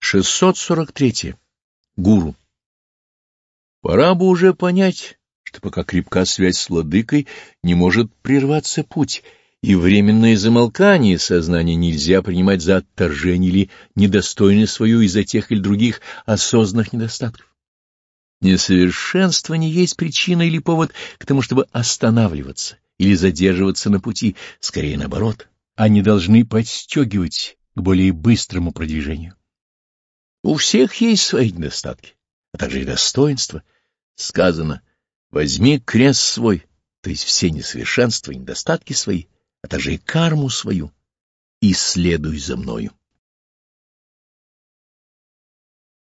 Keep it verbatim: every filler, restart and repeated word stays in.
шестьсот сорок три. Гуру. Пора бы уже понять, что пока крепка связь с владыкой, не может прерваться путь, и временное замолкание сознания нельзя принимать за отторжение или недостойность свою из-за тех или других осознанных недостатков. Несовершенство не есть причина или повод к тому, чтобы останавливаться или задерживаться на пути, скорее наоборот, они должны подстегивать к более быстрому продвижению. У всех есть свои недостатки, а также и достоинства. Сказано: возьми крест свой, то есть все несовершенства и недостатки свои, а также и карму свою, и следуй за мною.